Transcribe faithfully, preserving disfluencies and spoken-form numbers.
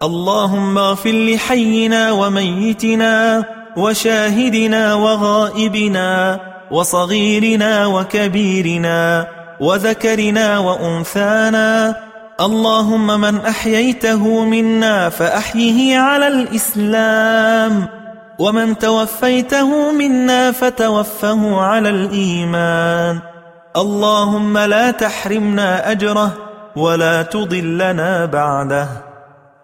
اللهم اغفر لحينا وميتنا وشاهدنا وغائبنا وصغيرنا وكبيرنا وذكرنا وأنثانا. اللهم من أحييته منا فأحيه على الإسلام، ومن توفيته منا فتوفه على الإيمان. اللهم لا تحرمنا أجره ولا تضلنا بعده.